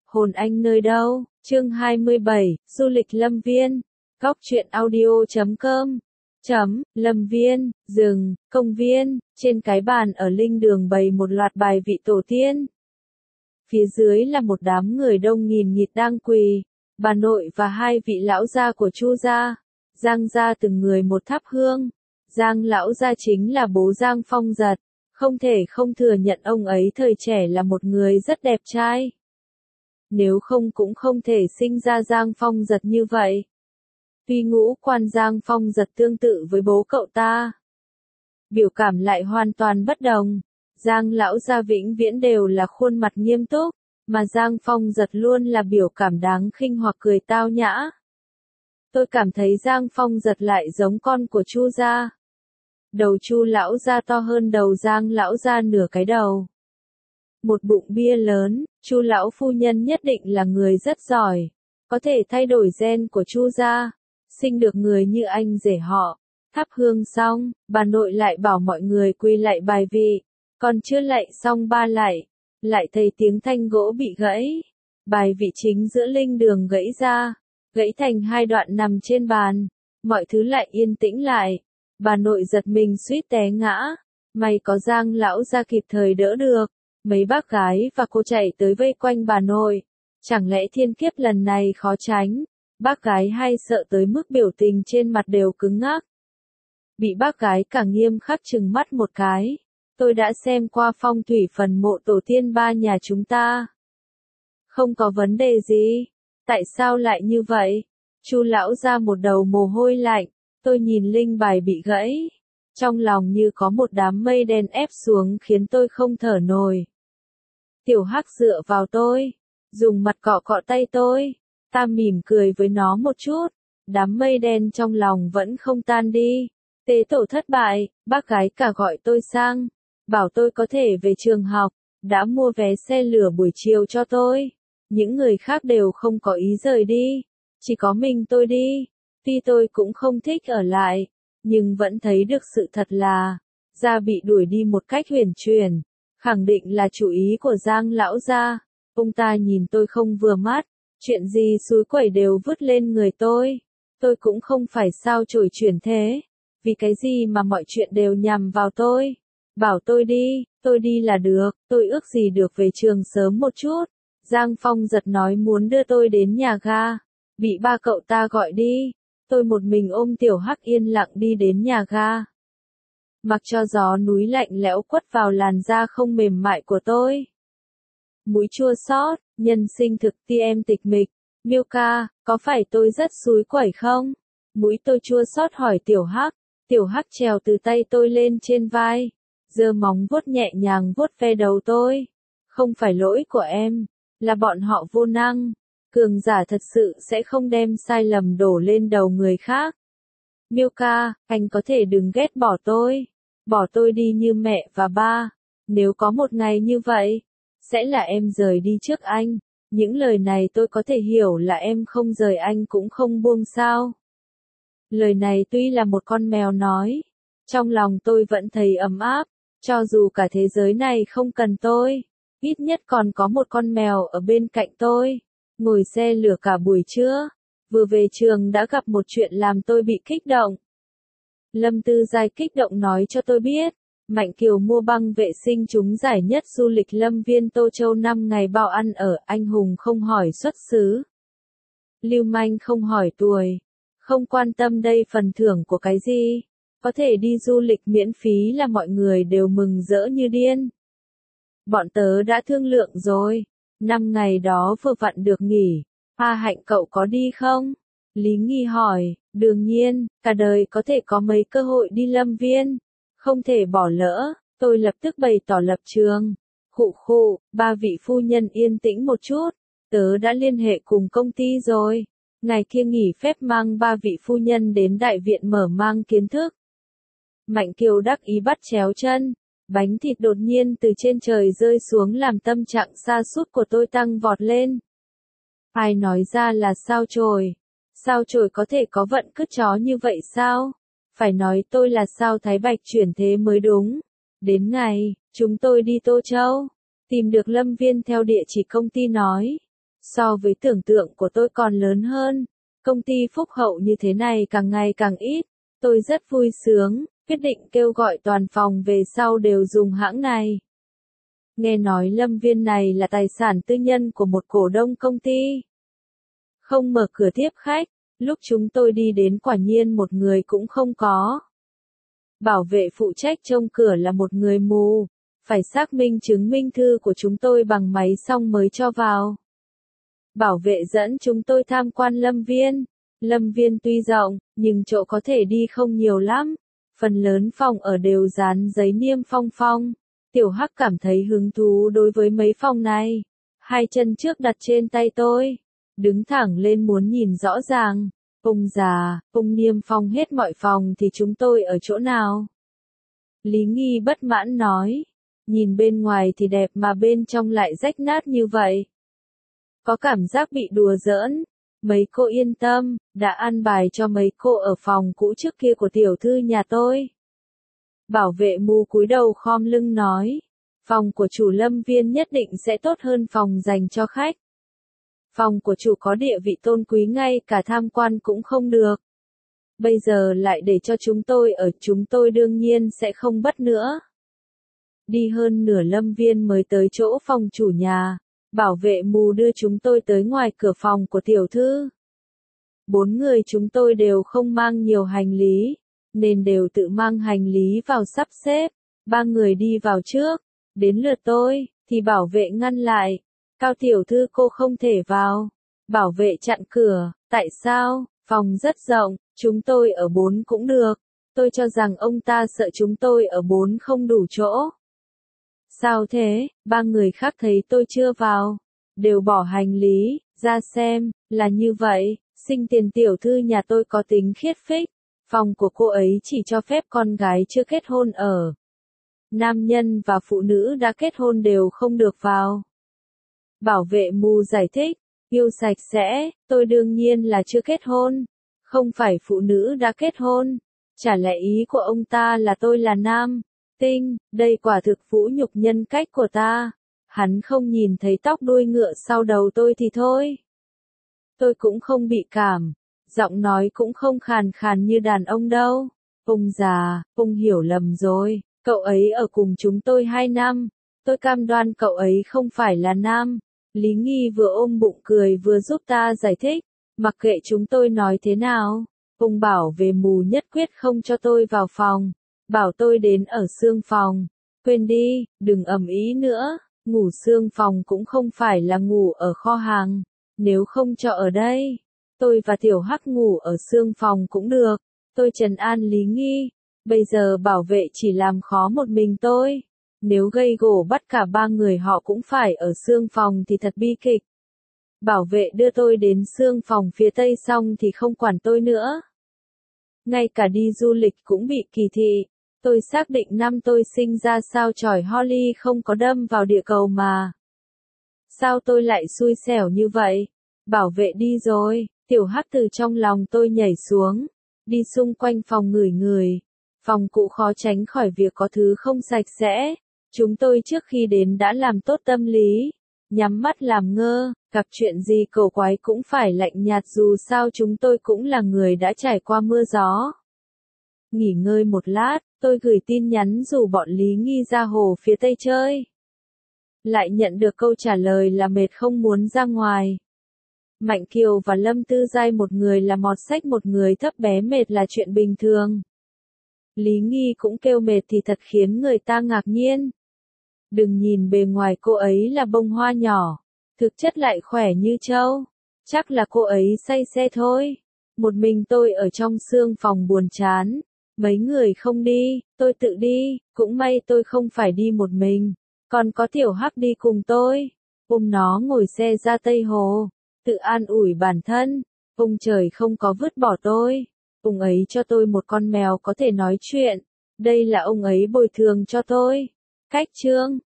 Hồn anh nơi đâu? Chương 27, du lịch Lâm Viên. Góc truyện audio.com. Lâm Viên, rừng, công viên, trên cái bàn ở linh đường bày một loạt bài vị tổ tiên. Phía dưới là một đám người đông nghìn nghịt đang quỳ, bà nội và hai vị lão gia của Chu gia. Giang gia từng người một thắp hương. Giang lão gia chính là bố Giang Phong Giật, không thể không thừa nhận ông ấy thời trẻ là một người rất đẹp trai. Nếu không cũng không thể sinh ra Giang Phong Giật như vậy. Tuy ngũ quan Giang Phong Giật tương tự với bố cậu ta, biểu cảm lại hoàn toàn bất đồng. Giang lão gia vĩnh viễn đều là khuôn mặt nghiêm túc, mà Giang Phong Giật luôn là biểu cảm đáng khinh hoặc cười tao nhã. Tôi cảm thấy Giang Phong Giật lại giống con của Chu gia. Đầu Chu lão gia to hơn đầu Giang lão gia nửa cái đầu. Một bụng bia lớn, Chu lão phu nhân nhất định là người rất giỏi, có thể thay đổi gen của Chu gia, sinh được người như anh rể họ. Thắp hương xong, bà nội lại bảo mọi người quỳ lạy bài vị, còn chưa lạy xong ba lạy, lại thấy tiếng thanh gỗ bị gãy. Bài vị chính giữa linh đường gãy ra, gãy thành hai đoạn nằm trên bàn, mọi thứ lại yên tĩnh lại. Bà nội giật mình suýt té ngã, may có Giang lão gia kịp thời đỡ được. Mấy bác gái và cô chạy tới vây quanh bà nội. Chẳng lẽ thiên kiếp lần này khó tránh? Bác gái hay sợ tới mức biểu tình trên mặt đều cứng ngắc. Bị bác gái cả nghiêm khắc trừng mắt một cái. Tôi đã xem qua phong thủy phần mộ tổ tiên ba nhà chúng ta. Không có vấn đề gì. Tại sao lại như vậy? Chu lão ra một đầu mồ hôi lạnh. Tôi nhìn linh bài bị gãy. Trong lòng như có một đám mây đen ép xuống khiến tôi không thở nổi. Tiểu Hắc dựa vào tôi, dùng mặt cọ cọ tay tôi. Ta mỉm cười với nó một chút. Đám mây đen trong lòng vẫn không tan đi. Tế tổ thất bại, bác gái cả gọi tôi sang, bảo tôi có thể về trường học, đã mua vé xe lửa buổi chiều cho tôi. Những người khác đều không có ý rời đi, chỉ có mình tôi đi. Tuy tôi cũng không thích ở lại, nhưng vẫn thấy được sự thật là, gia bị đuổi đi một cách huyền chuyển, khẳng định là chủ ý của Giang lão gia. Ông ta nhìn tôi không vừa mắt, chuyện gì xúi quẩy đều vứt lên người tôi. Tôi cũng không phải sao chổi chuyển thế, vì cái gì mà mọi chuyện đều nhằm vào tôi. Bảo tôi đi là được, tôi ước gì được về trường sớm một chút. Giang Phong Giật nói muốn đưa tôi đến nhà ga, bị ba cậu ta gọi đi. Tôi một mình ôm Tiểu Hắc yên lặng đi đến nhà ga. Mặc cho gió núi lạnh lẽo quất vào làn da không mềm mại của tôi. Mũi chua xót, nhân sinh thực ti em tịch mịch. Miêu ca, có phải tôi rất xúi quẩy không? Mũi tôi chua xót hỏi Tiểu Hắc. Tiểu Hắc trèo từ tay tôi lên trên vai, giơ móng vuốt nhẹ nhàng vuốt ve đầu tôi. Không phải lỗi của em, là bọn họ vô năng. Cường giả thật sự sẽ không đem sai lầm đổ lên đầu người khác. Miêu ca, anh có thể đừng ghét bỏ tôi đi như mẹ và ba. Nếu có một ngày như vậy, sẽ là em rời đi trước anh. Những lời này tôi có thể hiểu là em không rời anh cũng không buông sao. Lời này tuy là một con mèo nói, trong lòng tôi vẫn thấy ấm áp, cho dù cả thế giới này không cần tôi, ít nhất còn có một con mèo ở bên cạnh tôi. Ngồi xe lửa cả buổi trưa, vừa về trường đã gặp một chuyện làm tôi bị kích động. Lâm Tư Giai kích động nói cho tôi biết, Mạnh Kiều mua băng vệ sinh trúng giải nhất du lịch Lâm Viên Tô Châu 5 ngày bao ăn ở. Anh hùng không hỏi xuất xứ, lưu manh không hỏi tuổi, không quan tâm đây phần thưởng của cái gì. Có thể đi du lịch miễn phí là mọi người đều mừng rỡ như điên. Bọn tớ đã thương lượng rồi. 5 ngày đó vừa vặn được nghỉ. Hoa Hạnh cậu có đi không? Lý Nghi hỏi. Đương nhiên, cả đời có thể có mấy cơ hội đi Lâm Viên, không thể bỏ lỡ. Tôi lập tức bày tỏ lập trường. Khụ, ba vị phu nhân yên tĩnh một chút. Tớ đã liên hệ cùng công ty rồi. Ngày kia nghỉ phép mang ba vị phu nhân đến đại viện mở mang kiến thức. Mạnh Kiều đắc ý bắt chéo chân. Bánh thịt đột nhiên từ trên trời rơi xuống làm tâm trạng sa sút của tôi tăng vọt lên. Ai nói ra là sao chổi? Sao chổi có thể có vận cứt chó như vậy sao? Phải nói tôi là sao Thái Bạch chuyển thế mới đúng. Đến ngày, chúng tôi đi Tô Châu, tìm được Lâm Viên theo địa chỉ công ty nói. So với tưởng tượng của tôi còn lớn hơn. Công ty phúc hậu như thế này càng ngày càng ít. Tôi rất vui sướng, quyết định kêu gọi toàn phòng về sau đều dùng hãng này. Nghe nói Lâm Viên này là tài sản tư nhân của một cổ đông công ty. Không mở cửa tiếp khách, lúc chúng tôi đi đến quả nhiên một người cũng không có. Bảo vệ phụ trách trông cửa là một người mù, phải xác minh chứng minh thư của chúng tôi bằng máy xong mới cho vào. Bảo vệ dẫn chúng tôi tham quan Lâm Viên. Lâm Viên tuy rộng, nhưng chỗ có thể đi không nhiều lắm. Phần lớn phòng ở đều dán giấy niêm phong. Tiểu Hắc cảm thấy hứng thú đối với mấy phòng này. Hai chân trước đặt trên tay tôi, đứng thẳng lên muốn nhìn rõ ràng. Ông già, ông niêm phong hết mọi phòng thì chúng tôi ở chỗ nào? Lý Nghi bất mãn nói. Nhìn bên ngoài thì đẹp mà bên trong lại rách nát như vậy. Có cảm giác bị đùa giỡn. Mấy cô yên tâm, đã ăn bài cho mấy cô ở phòng cũ trước kia của tiểu thư nhà tôi. Bảo vệ mù cúi đầu khom lưng nói. Phòng của chủ Lâm Viên nhất định sẽ tốt hơn phòng dành cho khách. Phòng của chủ có địa vị tôn quý ngay cả tham quan cũng không được. Bây giờ lại để cho chúng tôi ở, chúng tôi đương nhiên sẽ không bất nữa. Đi hơn nửa Lâm Viên mới tới chỗ phòng chủ nhà. Bảo vệ mù đưa chúng tôi tới ngoài cửa phòng của tiểu thư. 4 người chúng tôi đều không mang nhiều hành lý, nên đều tự mang hành lý vào sắp xếp. 3 người đi vào trước, đến lượt tôi, thì bảo vệ ngăn lại. Cao tiểu thư cô không thể vào. Bảo vệ chặn cửa, tại sao? Phòng rất rộng, chúng tôi ở 4 cũng được. Tôi cho rằng ông ta sợ chúng tôi ở 4 không đủ chỗ. Sao thế? 3 người khác thấy tôi chưa vào, đều bỏ hành lý, ra xem, là như vậy, Sinh Tiền tiểu thư nhà tôi có tính khiết phích, phòng của cô ấy chỉ cho phép con gái chưa kết hôn ở. Nam nhân và phụ nữ đã kết hôn đều không được vào. Bảo vệ mù giải thích, yêu sạch sẽ, tôi đương nhiên là chưa kết hôn, không phải phụ nữ đã kết hôn. Chả lẽ ý của ông ta là tôi là nam tinh, đây quả thực vũ nhục nhân cách của ta. Hắn không nhìn thấy tóc đuôi ngựa sau đầu tôi thì thôi. Tôi cũng không bị cảm, giọng nói cũng không khàn khàn như đàn ông đâu. Ông già, ông hiểu lầm rồi, cậu ấy ở cùng chúng tôi 2 năm, tôi cam đoan cậu ấy không phải là nam. Lý Nghi vừa ôm bụng cười vừa giúp ta giải thích, mặc kệ chúng tôi nói thế nào, ông bảo về mù nhất quyết không cho tôi vào phòng. Bảo tôi đến ở xương phòng. Quên đi, đừng ầm ĩ nữa, ngủ xương phòng cũng không phải là ngủ ở kho hàng. Nếu không cho ở đây, tôi và Tiểu Hắc ngủ ở xương phòng cũng được. Tôi trấn an Lý Nghi. Bây giờ bảo vệ chỉ làm khó một mình tôi. Nếu gây gổ bắt cả 3 người họ cũng phải ở xương phòng thì thật bi kịch. Bảo vệ đưa tôi đến xương phòng phía tây xong thì không quản tôi nữa. Ngay cả đi du lịch cũng bị kỳ thị. Tôi xác định năm tôi sinh ra sao chổi Holly không có đâm vào địa cầu mà. Sao tôi lại xui xẻo như vậy? Bảo vệ đi rồi, Tiểu Hắc từ trong lòng tôi nhảy xuống, đi xung quanh phòng ngửi người. Phòng cũ khó tránh khỏi việc có thứ không sạch sẽ. Chúng tôi trước khi đến đã làm tốt tâm lý, nhắm mắt làm ngơ, gặp chuyện gì cổ quái cũng phải lạnh nhạt dù sao chúng tôi cũng là người đã trải qua mưa gió. Nghỉ ngơi một lát, tôi gửi tin nhắn rủ bọn Lý Nghi ra hồ phía tây chơi. Lại nhận được câu trả lời là mệt không muốn ra ngoài. Mạnh Kiều và Lâm Tư Giai một người là mọt sách một người thấp bé mệt là chuyện bình thường. Lý Nghi cũng kêu mệt thì thật khiến người ta ngạc nhiên. Đừng nhìn bề ngoài cô ấy là bông hoa nhỏ, thực chất lại khỏe như trâu. Chắc là cô ấy say xe thôi. Một mình tôi ở trong xương phòng buồn chán. Mấy người không đi, tôi tự đi, cũng may tôi không phải đi một mình. Còn có Tiểu Hắc đi cùng tôi. Ông nó ngồi xe ra Tây Hồ, tự an ủi bản thân. Ông trời không có vứt bỏ tôi. Ông ấy cho tôi một con mèo có thể nói chuyện. Đây là ông ấy bồi thường cho tôi. Cách chương